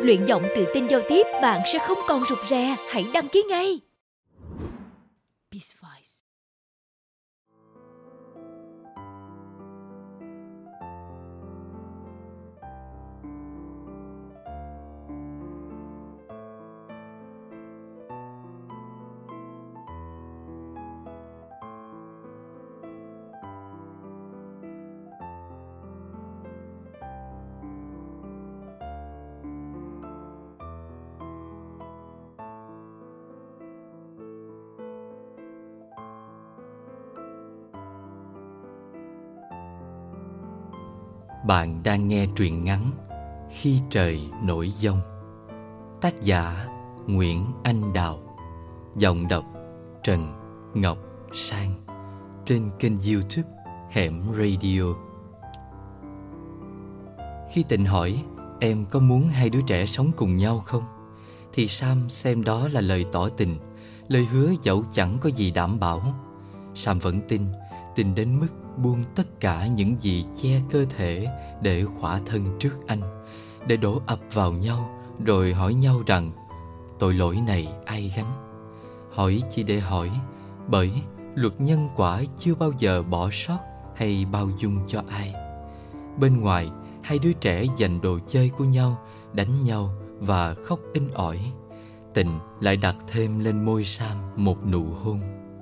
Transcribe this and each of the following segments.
Luyện giọng tự tin giao tiếp, bạn sẽ không còn rụt rè. Hãy đăng ký ngay. Peace Voice. Bạn đang nghe truyện ngắn Khi trời nổi giông. Tác giả Nguyễn Anh Đào. Giọng đọc Trần Ngọc Sang. Trên kênh YouTube Hẻm Radio. Khi Tịnh hỏi em có muốn hai đứa trẻ sống cùng nhau không, thì Sam xem đó là lời tỏ tình, lời hứa dẫu chẳng có gì đảm bảo. Sam vẫn tin đến mức buông tất cả những gì che cơ thể để khỏa thân trước anh, để đổ ập vào nhau rồi hỏi nhau rằng tội lỗi này ai gánh. Hỏi chỉ để hỏi, bởi luật nhân quả chưa bao giờ bỏ sót hay bao dung cho ai. Bên ngoài, hai đứa trẻ giành đồ chơi của nhau, đánh nhau và khóc inh ỏi. Tịnh lại đặt thêm lên môi Sam một nụ hôn.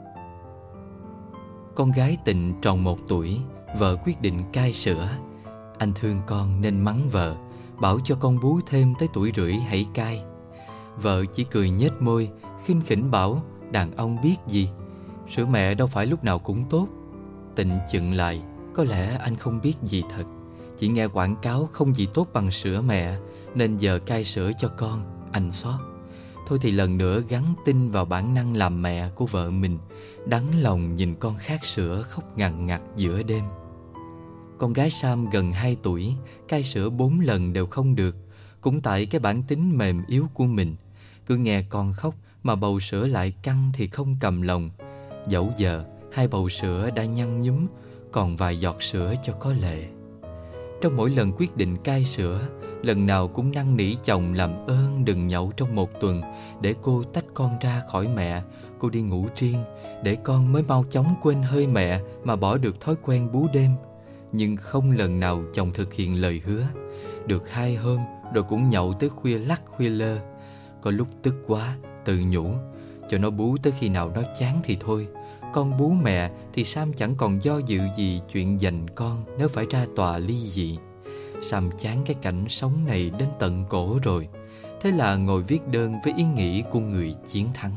Con gái Tịnh tròn 1 tuổi, vợ quyết định cai sữa. Anh thương con nên mắng vợ, bảo cho con bú thêm tới 1 tuổi rưỡi hãy cai. Vợ chỉ cười nhếch môi, khinh khỉnh bảo đàn ông biết gì, sữa mẹ đâu phải lúc nào cũng tốt. Tịnh chựng lại, có lẽ anh không biết gì thật, chỉ nghe quảng cáo không gì tốt bằng sữa mẹ, nên giờ cai sữa cho con, anh xót. Thôi thì lần nữa gắn tin vào bản năng làm mẹ của vợ mình, đắng lòng nhìn con khát sữa khóc ngằn ngặt giữa đêm. Con gái Sam gần 2 tuổi, cai sữa 4 lần đều không được, cũng tại cái bản tính mềm yếu của mình. Cứ nghe con khóc mà bầu sữa lại căng thì không cầm lòng. Dẫu giờ 2 bầu sữa đã nhăn nhúm, còn vài giọt sữa cho có lệ. Trong mỗi lần quyết định cai sữa, lần nào cũng năn nỉ chồng làm ơn đừng nhậu trong 1 tuần, để cô tách con ra khỏi mẹ, cô đi ngủ riêng, để con mới mau chóng quên hơi mẹ mà bỏ được thói quen bú đêm. Nhưng không lần nào chồng thực hiện lời hứa. Được 2 hôm rồi cũng nhậu tới khuya lắc khuya lơ. Có lúc tức quá tự nhủ, cho nó bú tới khi nào nó chán thì thôi. Con bú mẹ thì Sam chẳng còn do dự gì chuyện giành con nếu phải ra tòa ly dị. Sam chán cái cảnh sống này đến tận cổ rồi. Thế là ngồi viết đơn với ý nghĩ của người chiến thắng.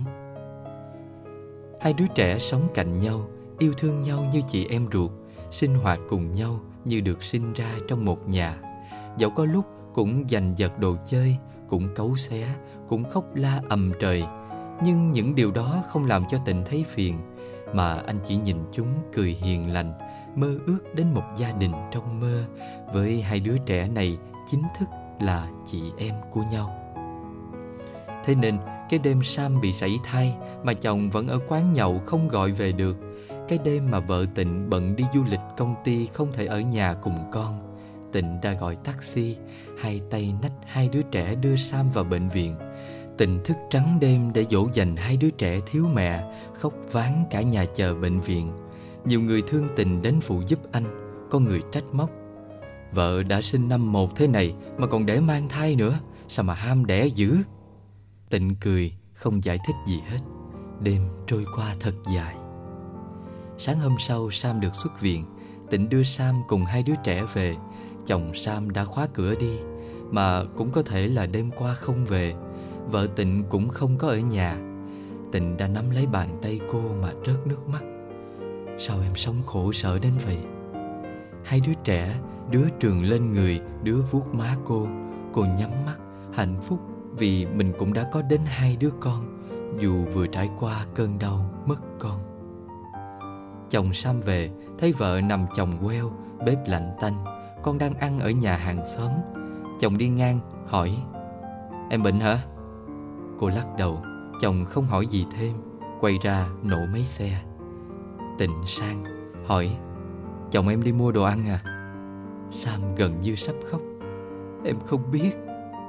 Hai đứa trẻ sống cạnh nhau, yêu thương nhau như chị em ruột, sinh hoạt cùng nhau như được sinh ra trong một nhà. Dẫu có lúc cũng giành giật đồ chơi, cũng cấu xé, cũng khóc la ầm trời, nhưng những điều đó không làm cho Tịnh thấy phiền, mà anh chỉ nhìn chúng cười hiền lành, mơ ước đến một gia đình trong mơ, với hai đứa trẻ này chính thức là chị em của nhau. Thế nên cái đêm Sam bị sảy thai mà chồng vẫn ở quán nhậu không gọi về được, cái đêm mà vợ Tịnh bận đi du lịch công ty không thể ở nhà cùng con, Tịnh đã gọi taxi, hai tay nách hai đứa trẻ đưa Sam vào bệnh viện. Tịnh thức trắng đêm để dỗ dành hai đứa trẻ thiếu mẹ, khóc váng cả nhà chờ bệnh viện. Nhiều người thương Tịnh đến phụ giúp anh, có người trách móc: vợ đã sinh năm 1 thế này mà còn để mang thai nữa, sao mà ham đẻ dữ. Tịnh cười, không giải thích gì hết. Đêm trôi qua thật dài. Sáng hôm sau Sam được xuất viện. Tịnh đưa Sam cùng hai đứa trẻ về. Chồng Sam đã khóa cửa đi, mà cũng có thể là đêm qua không về. Vợ Tịnh cũng không có ở nhà. Tịnh đã nắm lấy bàn tay cô mà rớt nước mắt. Sao em sống khổ sở đến vậy? Hai đứa trẻ, đứa trườn lên người, đứa vuốt má cô. Cô nhắm mắt, hạnh phúc vì mình cũng đã có đến 2 đứa con, dù vừa trải qua cơn đau mất con. Chồng Sam về, thấy vợ nằm chồng queo, bếp lạnh tanh, con đang ăn ở nhà hàng xóm. Chồng đi ngang, hỏi: em bệnh hả? Cô lắc đầu. Chồng không hỏi gì thêm, quay ra nổ máy xe. Tịnh sang hỏi: chồng em đi mua đồ ăn à? Sam gần như sắp khóc. Em không biết.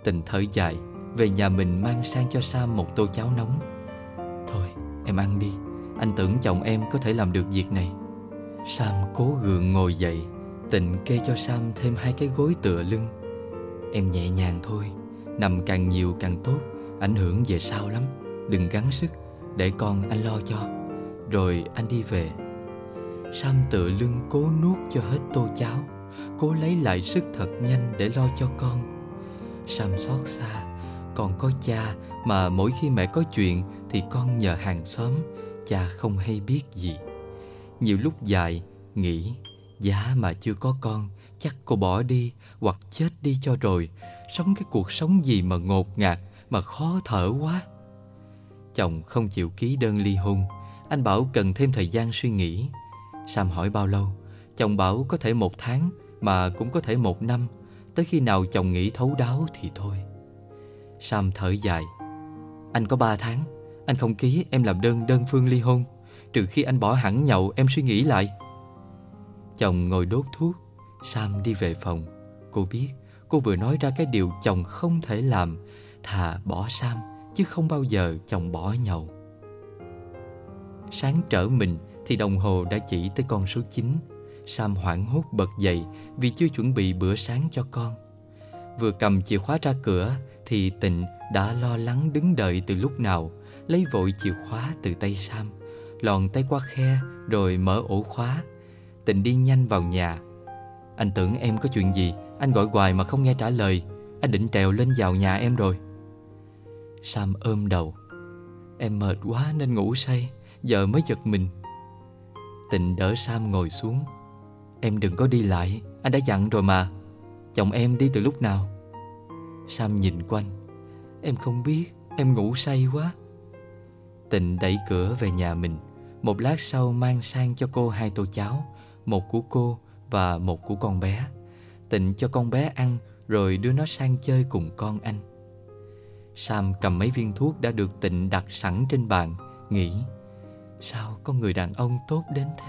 Tịnh thở dài, về nhà mình mang sang cho Sam một tô cháo nóng. Thôi em ăn đi, anh tưởng chồng em có thể làm được việc này. Sam cố gượng ngồi dậy. Tịnh kê cho Sam thêm 2 cái gối tựa lưng. Em nhẹ nhàng thôi, nằm càng nhiều càng tốt, ảnh hưởng về sau lắm. Đừng gắng sức, để con anh lo cho. Rồi anh đi về. Sam tựa lưng cố nuốt cho hết tô cháo, cố lấy lại sức thật nhanh để lo cho con. Sam xót xa, con có cha mà mỗi khi mẹ có chuyện thì con nhờ hàng xóm, cha không hay biết gì. Nhiều lúc dại, nghĩ giá mà chưa có con, chắc cô bỏ đi hoặc chết đi cho rồi. Sống cái cuộc sống gì mà ngột ngạt, mà khó thở quá. Chồng không chịu ký đơn ly hôn. Anh bảo cần thêm thời gian suy nghĩ. Sam hỏi bao lâu? Chồng bảo có thể 1 tháng, mà cũng có thể 1 năm. Tới khi nào chồng nghĩ thấu đáo thì thôi. Sam thở dài. Anh có 3 tháng. Anh không ký, em làm đơn phương ly hôn. Trừ khi anh bỏ hẳn nhậu, em suy nghĩ lại. Chồng ngồi đốt thuốc. Sam đi về phòng. Cô biết cô vừa nói ra cái điều chồng không thể làm. Thà bỏ Sam, chứ không bao giờ chồng bỏ nhậu. Sáng trở mình thì đồng hồ đã chỉ tới con số 9. Sam hoảng hốt bật dậy vì chưa chuẩn bị bữa sáng cho con. Vừa cầm chìa khóa ra cửa thì Tịnh đã lo lắng đứng đợi từ lúc nào, lấy vội chìa khóa từ tay Sam, lòn tay qua khe rồi mở ổ khóa. Tịnh đi nhanh vào nhà. Anh tưởng em có chuyện gì, anh gọi hoài mà không nghe trả lời. Anh định trèo lên vào nhà em rồi. Sam ôm đầu. Em mệt quá nên ngủ say, giờ mới giật mình. Tịnh đỡ Sam ngồi xuống. Em đừng có đi lại, anh đã dặn rồi mà. Chồng em đi từ lúc nào? Sam nhìn quanh. Em không biết, em ngủ say quá. Tịnh đẩy cửa về nhà mình. Một lát sau mang sang cho cô 2 tô cháo, một của cô và một của con bé. Tịnh cho con bé ăn rồi đưa nó sang chơi cùng con anh. Sam cầm mấy viên thuốc đã được Tịnh đặt sẵn trên bàn, nghĩ sao có người đàn ông tốt đến thế.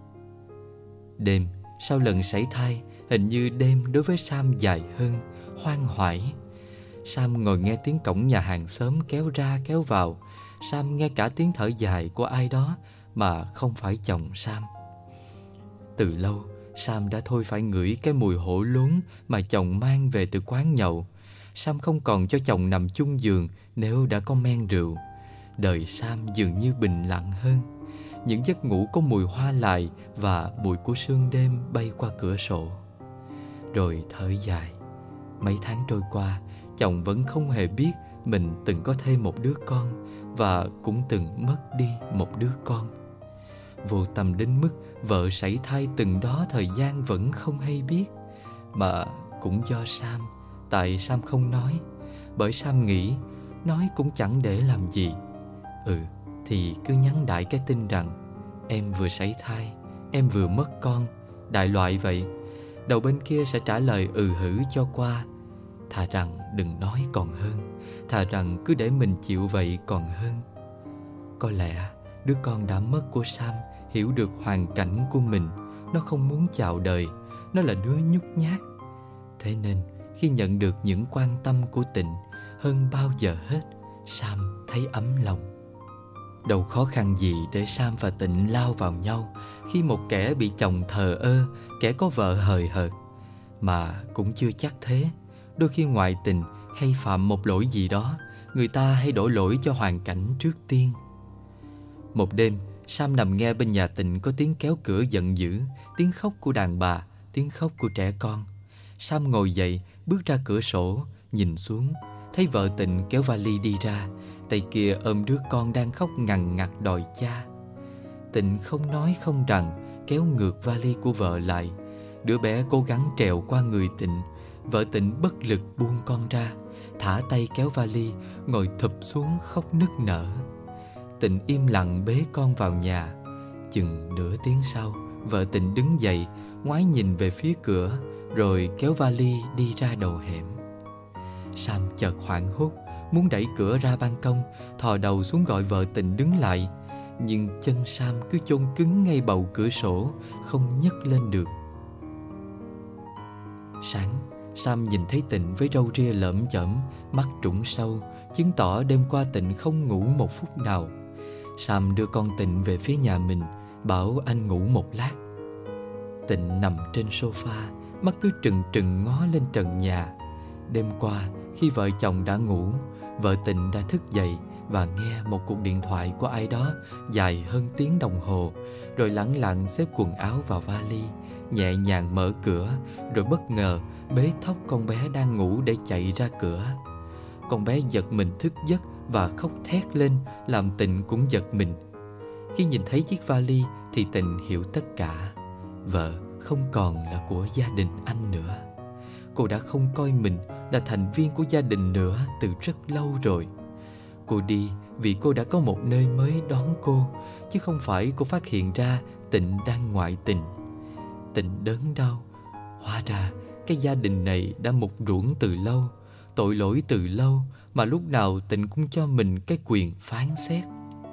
Đêm sau lần sảy thai, hình như đêm đối với Sam dài hơn, hoang hoải. Sam ngồi nghe tiếng cổng nhà hàng xóm kéo ra kéo vào. Sam nghe cả tiếng thở dài của ai đó mà không phải chồng Sam. Từ lâu Sam đã thôi phải ngửi cái mùi hổ lốn mà chồng mang về từ quán nhậu. Sam không còn cho chồng nằm chung giường nếu đã có men rượu. Đời Sam dường như bình lặng hơn. Những giấc ngủ có mùi hoa lại và mùi của sương đêm bay qua cửa sổ. Rồi thở dài. Mấy tháng trôi qua, chồng vẫn không hề biết mình từng có thêm một đứa con và cũng từng mất đi một đứa con. Vô tâm đến mức vợ sảy thai từng đó thời gian vẫn không hay biết. Mà cũng do Sam. Tại Sam không nói. Bởi Sam nghĩ nói cũng chẳng để làm gì. Thì cứ nhắn đại cái tin rằng em vừa sảy thai, em vừa mất con, đại loại vậy. Đầu bên kia sẽ trả lời hử cho qua. Thà rằng đừng nói còn hơn. Thà rằng cứ để mình chịu vậy còn hơn. Có lẽ đứa con đã mất của Sam hiểu được hoàn cảnh của mình. Nó không muốn chào đời. Nó là đứa nhút nhát. Thế nên khi nhận được những quan tâm của Tịnh, hơn bao giờ hết Sam thấy ấm lòng. Đâu khó khăn gì để Sam và Tịnh lao vào nhau khi một kẻ bị chồng thờ ơ, kẻ có vợ hời hợt. Mà cũng chưa chắc thế. Đôi khi ngoại tình hay phạm một lỗi gì đó, người ta hay đổ lỗi cho hoàn cảnh trước tiên. Một đêm, Sam nằm nghe bên nhà Tịnh có tiếng kéo cửa giận dữ, tiếng khóc của đàn bà, tiếng khóc của trẻ con. Sam ngồi dậy, bước ra cửa sổ, nhìn xuống, thấy vợ Tịnh kéo vali đi ra, tay kia ôm đứa con đang khóc ngằn ngặt đòi cha. Tịnh không nói không rằng, kéo ngược vali của vợ lại. Đứa bé cố gắng trèo qua người Tịnh. Vợ Tịnh bất lực buông con ra, thả tay kéo vali, ngồi thụp xuống khóc nức nở. Tịnh im lặng bế con vào nhà. Chừng nửa tiếng sau, vợ Tịnh đứng dậy, ngoái nhìn về phía cửa, rồi kéo vali đi ra đầu hẻm. Sam chợt hoảng hốt, muốn đẩy cửa ra ban công, thò đầu xuống gọi vợ Tịnh đứng lại. Nhưng chân Sam cứ chôn cứng ngay bầu cửa sổ, không nhấc lên được. Sáng, Sam nhìn thấy Tịnh với râu ria lởm chởm, mắt trũng sâu, chứng tỏ đêm qua Tịnh không ngủ một phút nào. Sam đưa con Tịnh về phía nhà mình, bảo anh ngủ một lát. Tịnh nằm trên sofa, mắt cứ trừng trừng ngó lên trần nhà. Đêm qua, khi vợ chồng đã ngủ, vợ Tịnh đã thức dậy và nghe một cuộc điện thoại của ai đó dài hơn tiếng đồng hồ, rồi lẳng lặng xếp quần áo vào vali, nhẹ nhàng mở cửa, rồi bất ngờ bế thốc con bé đang ngủ để chạy ra cửa. Con bé giật mình thức giấc và khóc thét lên, làm Tịnh cũng giật mình. Khi nhìn thấy chiếc vali thì Tịnh hiểu tất cả. Vợ không còn là của gia đình anh nữa. Cô đã không coi mình là thành viên của gia đình nữa từ rất lâu rồi. Cô đi vì cô đã có một nơi mới đón cô, chứ không phải cô phát hiện ra Tịnh đang ngoại tình. Tịnh đớn đau. Hóa ra cái gia đình này đã mục ruỗng từ lâu, tội lỗi từ lâu, mà lúc nào Tịnh cũng cho mình cái quyền phán xét.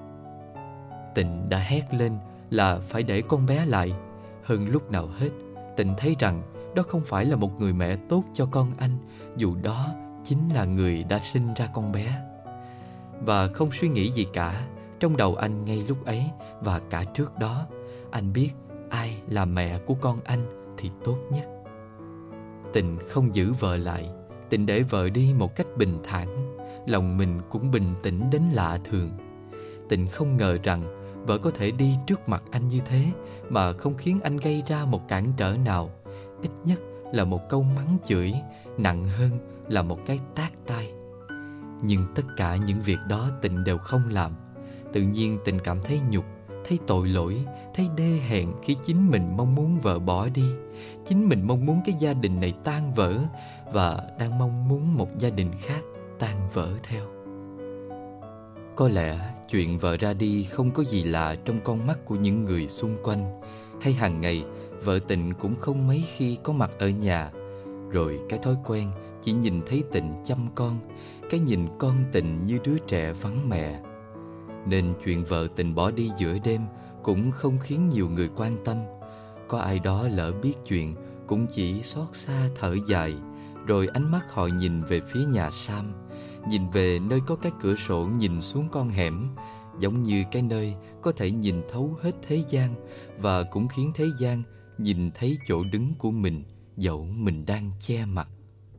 Tịnh đã hét lên là phải để con bé lại. Hơn lúc nào hết, Tịnh thấy rằng đó không phải là một người mẹ tốt cho con anh, dù đó chính là người đã sinh ra con bé. Và không suy nghĩ gì cả, trong đầu anh ngay lúc ấy và cả trước đó, anh biết ai là mẹ của con anh thì tốt nhất. Tịnh không giữ vợ lại. Tịnh để vợ đi một cách bình thản. Lòng mình cũng bình tĩnh đến lạ thường. Tịnh không ngờ rằng vợ có thể đi trước mặt anh như thế mà không khiến anh gây ra một cản trở nào. Ít nhất là một câu mắng chửi, nặng hơn là một cái tát tay. Nhưng tất cả những việc đó Tịnh đều không làm. Tự nhiên Tịnh cảm thấy nhục, thấy tội lỗi, thấy đê hèn khi chính mình mong muốn vợ bỏ đi. Chính mình mong muốn cái gia đình này tan vỡ và đang mong muốn một gia đình khác tan vỡ theo. Có lẽ chuyện vợ ra đi không có gì lạ trong con mắt của những người xung quanh. Hay hàng ngày vợ Tịnh cũng không mấy khi có mặt ở nhà. Rồi cái thói quen chỉ nhìn thấy Tịnh chăm con, cái nhìn con Tịnh như đứa trẻ vắng mẹ. Nên chuyện vợ Tịnh bỏ đi giữa đêm cũng không khiến nhiều người quan tâm. Có ai đó lỡ biết chuyện cũng chỉ xót xa thở dài. Rồi ánh mắt họ nhìn về phía nhà Sam, nhìn về nơi có cái cửa sổ nhìn xuống con hẻm, giống như cái nơi có thể nhìn thấu hết thế gian, và cũng khiến thế gian nhìn thấy chỗ đứng của mình, dẫu mình đang che mặt.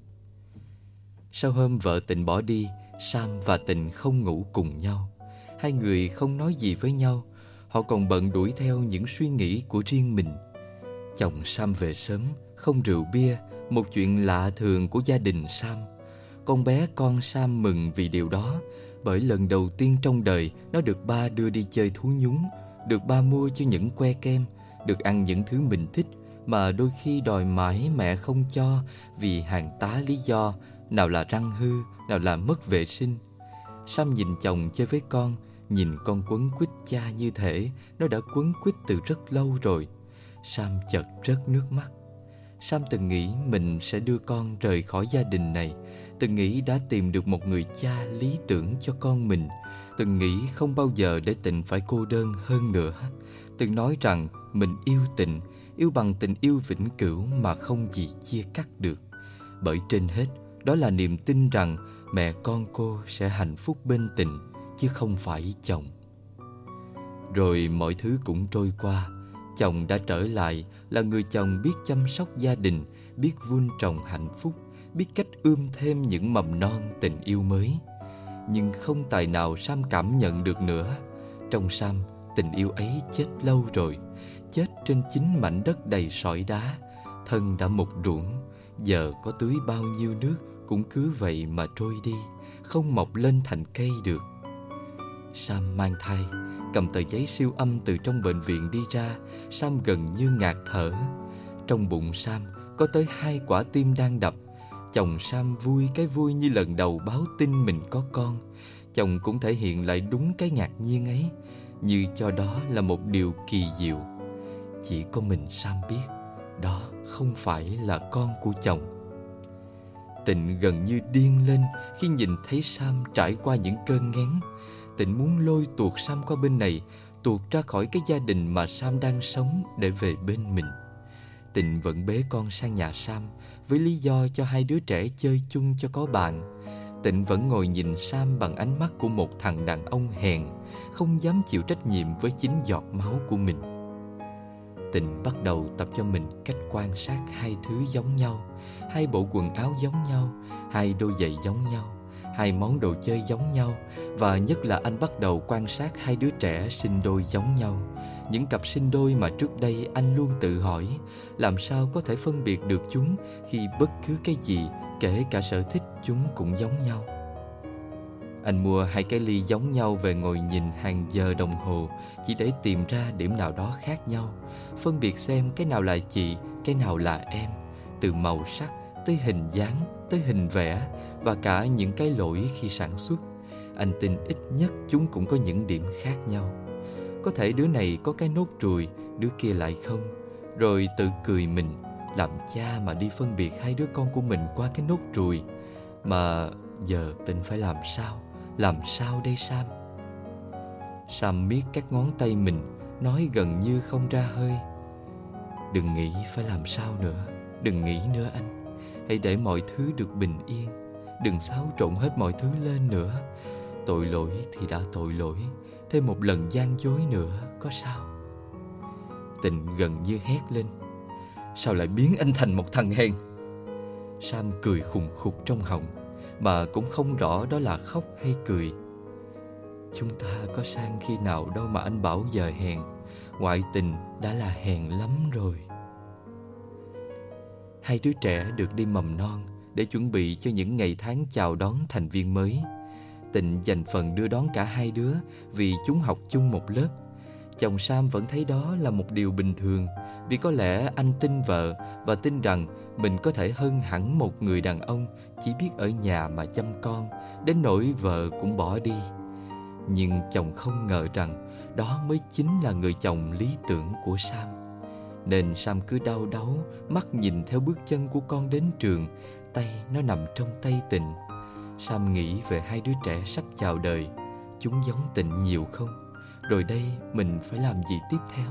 Sau hôm vợ Tịnh bỏ đi, Sam và Tịnh không ngủ cùng nhau. Hai người không nói gì với nhau. Họ còn bận đuổi theo những suy nghĩ của riêng mình. Chồng Sam về sớm, không rượu bia, một chuyện lạ thường của gia đình Sam. Con bé con Sam mừng vì điều đó, bởi lần đầu tiên trong đời nó được ba đưa đi chơi thú nhúng, được ba mua cho những que kem, được ăn những thứ mình thích mà đôi khi đòi mãi mẹ không cho vì hàng tá lý do, nào là răng hư, nào là mất vệ sinh. Sam nhìn chồng chơi với con, nhìn con quấn quýt cha như thể nó đã quấn quýt từ rất lâu rồi. Sam chợt rớt nước mắt. Sam từng nghĩ mình sẽ đưa con rời khỏi gia đình này, từng nghĩ đã tìm được một người cha lý tưởng cho con mình, từng nghĩ không bao giờ để Tịnh phải cô đơn hơn nữa, từng nói rằng mình yêu Tịnh, yêu bằng tình yêu vĩnh cửu mà không gì chia cắt được. Bởi trên hết, đó là niềm tin rằng mẹ con cô sẽ hạnh phúc bên Tịnh, chứ không phải chồng. Rồi mọi thứ cũng trôi qua. Chồng đã trở lại là người chồng biết chăm sóc gia đình, biết vun trồng hạnh phúc, biết cách ươm thêm những mầm non tình yêu mới. Nhưng không tài nào Sam cảm nhận được nữa. Trong Sam, tình yêu ấy chết lâu rồi, chết trên chính mảnh đất đầy sỏi đá. Thân đã mục ruỗng, giờ có tưới bao nhiêu nước cũng cứ vậy mà trôi đi, không mọc lên thành cây được. Sam mang thai, cầm tờ giấy siêu âm từ trong bệnh viện đi ra, Sam gần như ngạt thở. Trong bụng Sam có tới 2 quả tim đang đập. Chồng Sam vui cái vui như lần đầu báo tin mình có con. Chồng cũng thể hiện lại đúng cái ngạc nhiên ấy, như cho đó là một điều kỳ diệu. Chỉ có mình Sam biết đó không phải là con của chồng. Tịnh gần như điên lên khi nhìn thấy Sam trải qua những cơn nghén. Tịnh muốn lôi tuột Sam qua bên này, tuột ra khỏi cái gia đình mà Sam đang sống để về bên mình. Tịnh vẫn bế con sang nhà Sam với lý do cho hai đứa trẻ chơi chung cho có bạn. Tịnh vẫn ngồi nhìn Sam bằng ánh mắt của một thằng đàn ông hèn, không dám chịu trách nhiệm với chính giọt máu của mình. Tịnh bắt đầu tập cho mình cách quan sát hai thứ giống nhau, hai bộ quần áo giống nhau, hai đôi giày giống nhau, hai món đồ chơi giống nhau. Và nhất là anh bắt đầu quan sát hai đứa trẻ sinh đôi giống nhau. Những cặp sinh đôi mà trước đây anh luôn tự hỏi làm sao có thể phân biệt được chúng khi bất cứ cái gì, kể cả sở thích, chúng cũng giống nhau. Anh mua hai cái ly giống nhau về ngồi nhìn hàng giờ đồng hồ chỉ để tìm ra điểm nào đó khác nhau, phân biệt xem cái nào là chị, cái nào là em, từ màu sắc tới hình dáng, tới hình vẽ và cả những cái lỗi khi sản xuất. Anh tin ít nhất chúng cũng có những điểm khác nhau. Có thể đứa này có cái nốt ruồi, đứa kia lại không. Rồi tự cười mình, làm cha mà đi phân biệt hai đứa con của mình qua cái nốt ruồi. Mà giờ Tịnh phải làm sao? Làm sao đây Sam? Sam miết các ngón tay mình, nói gần như không ra hơi. Đừng nghĩ phải làm sao nữa, đừng nghĩ nữa anh. Hãy để mọi thứ được bình yên, đừng xáo trộn hết mọi thứ lên nữa. Tội lỗi thì đã tội lỗi, thêm một lần gian dối nữa có sao? Tịnh gần như hét lên. Sao lại biến anh thành một thằng hèn? Sam cười khùng khục trong họng, mà cũng không rõ đó là khóc hay cười. Chúng ta có sang khi nào đâu mà anh bảo giờ hèn. Ngoại tình đã là hèn lắm rồi. Hai đứa trẻ được đi mầm non để chuẩn bị cho những ngày tháng chào đón thành viên mới. Tịnh dành phần đưa đón cả hai đứa vì chúng học chung một lớp. Chồng Sam vẫn thấy đó là một điều bình thường, vì có lẽ anh tin vợ và tin rằng mình có thể hơn hẳn một người đàn ông chỉ biết ở nhà mà chăm con, đến nỗi vợ cũng bỏ đi. Nhưng chồng không ngờ rằng đó mới chính là người chồng lý tưởng của Sam. Nên Sam cứ đau đáu, mắt nhìn theo bước chân của con đến trường, tay nó nằm trong tay Tịnh. Sam nghĩ về hai đứa trẻ sắp chào đời. Chúng giống Tịnh nhiều không? Rồi đây mình phải làm gì tiếp theo?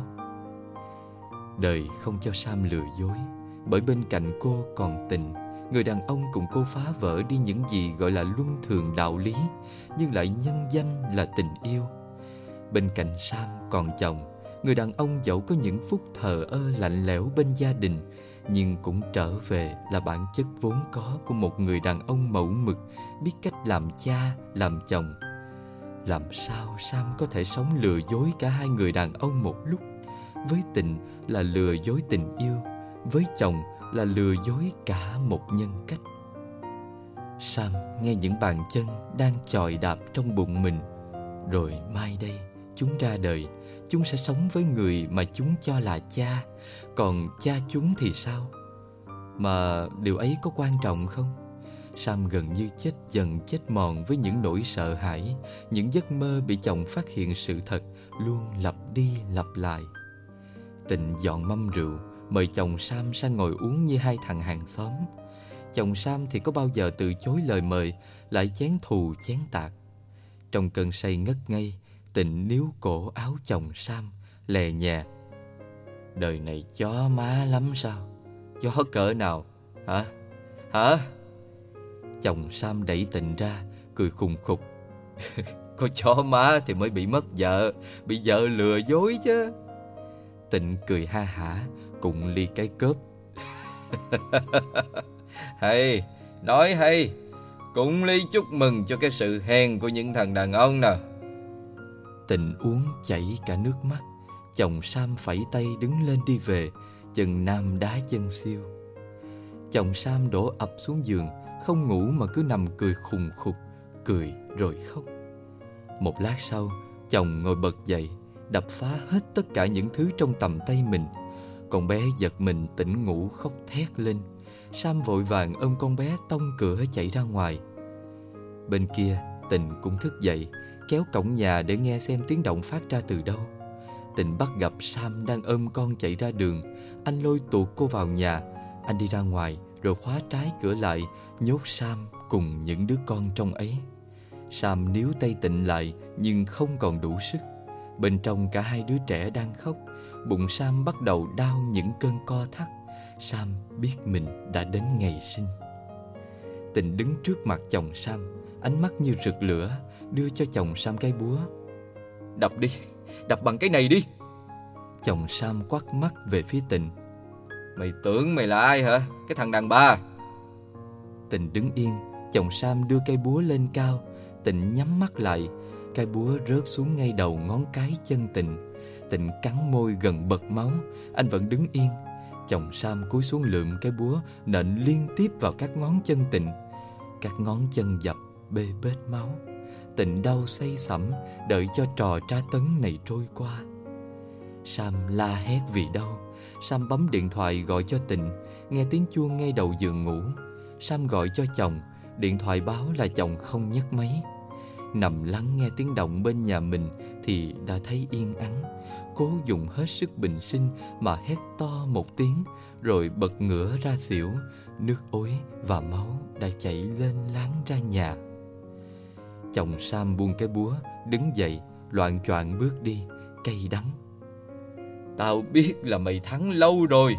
Đời không cho Sam lừa dối, bởi bên cạnh cô còn Tịnh, người đàn ông cùng cô phá vỡ đi những gì gọi là luân thường đạo lý, nhưng lại nhân danh là tình yêu. Bên cạnh Sam còn chồng, người đàn ông dẫu có những phút thờ ơ lạnh lẽo bên gia đình, nhưng cũng trở về là bản chất vốn có của một người đàn ông mẫu mực, biết cách làm cha, làm chồng. Làm sao Sam có thể sống lừa dối cả hai người đàn ông một lúc? Với Tịnh là lừa dối tình yêu, với chồng là lừa dối cả một nhân cách. Sam nghe những bàn chân đang chọi đạp trong bụng mình. Rồi mai đây chúng ra đời, chúng sẽ sống với người mà chúng cho là cha. Còn cha chúng thì sao? Mà điều ấy có quan trọng không? Sam gần như chết dần chết mòn với những nỗi sợ hãi, những giấc mơ bị chồng phát hiện sự thật luôn lặp đi lặp lại. Tịnh dọn mâm rượu, mời chồng Sam sang ngồi uống như hai thằng hàng xóm. Chồng Sam thì có bao giờ từ chối lời mời, lại chén thù chén tạc. Trong cơn say ngất ngây, Tịnh níu cổ áo chồng Sam, lè nhè. Đời này chó má lắm sao? Chó cỡ nào? Hả? Hả? Chồng Sam đẩy Tịnh ra, cười khùng khục. Có chó má thì mới bị mất vợ, bị vợ lừa dối chứ. Tịnh cười ha hả, cụng ly cái cớp. Hay, nói hay. Cụng ly chúc mừng cho cái sự hèn của những thằng đàn ông nè. Tịnh uống chảy cả nước mắt. Chồng Sam phẩy tay đứng lên đi về, chân nam đá chân siêu. Chồng Sam đổ ập xuống giường, không ngủ mà cứ nằm cười khùng khục, cười rồi khóc. Một lát sau, chồng ngồi bật dậy, đập phá hết tất cả những thứ trong tầm tay mình. Con bé giật mình tỉnh ngủ khóc thét lên. Sam vội vàng ôm con bé tông cửa chạy ra ngoài. Bên kia, Tịnh cũng thức dậy, kéo cổng nhà để nghe xem tiếng động phát ra từ đâu. Tịnh bắt gặp Sam đang ôm con chạy ra đường. Anh lôi tuột cô vào nhà. Anh đi ra ngoài rồi khóa trái cửa lại, nhốt Sam cùng những đứa con trong ấy. Sam níu tay Tịnh lại nhưng không còn đủ sức. Bên trong cả hai đứa trẻ đang khóc. Bụng Sam bắt đầu đau những cơn co thắt. Sam biết mình đã đến ngày sinh. Tịnh đứng trước mặt chồng Sam, ánh mắt như rực lửa, đưa cho chồng Sam cái búa. Đập đi, đập bằng cái này đi. Chồng Sam quắt mắt về phía Tịnh. Mày tưởng mày là ai hả, cái thằng đàn bà? Tịnh đứng yên, chồng Sam đưa cây búa lên cao. Tịnh nhắm mắt lại, cây búa rớt xuống ngay đầu ngón cái chân Tịnh. Tịnh cắn môi gần bật máu, anh vẫn đứng yên. Chồng Sam cúi xuống lượm cái búa, nện liên tiếp vào các ngón chân Tịnh. Các ngón chân dập bê bết máu. Tịnh đau say sẩm, đợi cho trò tra tấn này trôi qua. Sam la hét vì đau. Sam bấm điện thoại gọi cho Tịnh, nghe tiếng chuông ngay đầu giường ngủ. Sam gọi cho chồng, điện thoại báo là chồng không nhấc máy. Nằm lắng nghe tiếng động bên nhà mình thì đã thấy yên ắng. Cố dùng hết sức bình sinh mà hét to một tiếng, rồi bật ngửa ra xỉu. Nước ối và máu đã chảy lên láng ra nhà. Chồng Sam buông cái búa, đứng dậy, loạng choạng bước đi, cay đắng. Tao biết là mày thắng lâu rồi.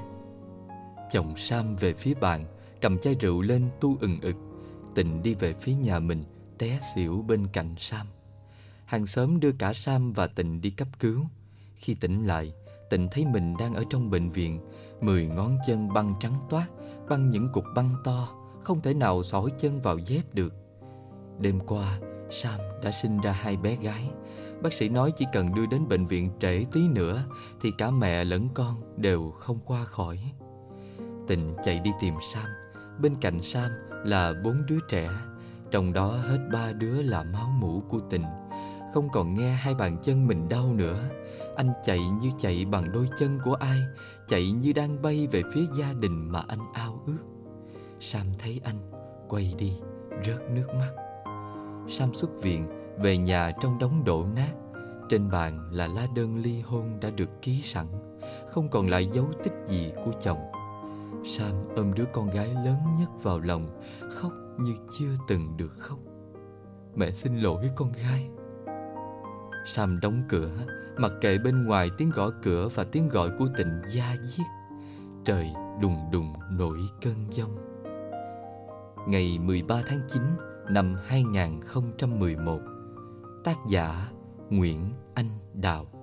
Chồng Sam về phía bàn, cầm chai rượu lên tu ừng ực. Tịnh đi về phía nhà mình, té xỉu bên cạnh Sam. Hàng xóm đưa cả Sam và Tịnh đi cấp cứu. Khi tỉnh lại, Tịnh thấy mình đang ở trong bệnh viện. 10 ngón chân băng trắng toát, băng những cục băng to, không thể nào xỏ chân vào dép được. Đêm qua, Sam đã sinh ra 2 bé gái. Bác sĩ nói chỉ cần đưa đến bệnh viện trễ tí nữa thì cả mẹ lẫn con đều không qua khỏi. Tịnh chạy đi tìm Sam. Bên cạnh Sam là 4 đứa trẻ, trong đó hết 3 đứa là máu mủ của Tịnh. Không còn nghe 2 bàn chân mình đau nữa. Anh chạy như chạy bằng đôi chân của ai, chạy như đang bay về phía gia đình mà anh ao ước. Sam thấy anh, quay đi, rớt nước mắt. Sam xuất viện, về nhà trong đống đổ nát. Trên bàn là lá đơn ly hôn đã được ký sẵn, không còn lại dấu tích gì của chồng. Sam ôm đứa con gái lớn nhất vào lòng, khóc như chưa từng được khóc. Mẹ xin lỗi con gái. Sam đóng cửa, mặc kệ bên ngoài tiếng gõ cửa và tiếng gọi của Tịnh da diết. Trời đùng đùng nổi cơn giông. Ngày 13 tháng 9 năm 2011. Tác giả Nguyễn Anh Đào.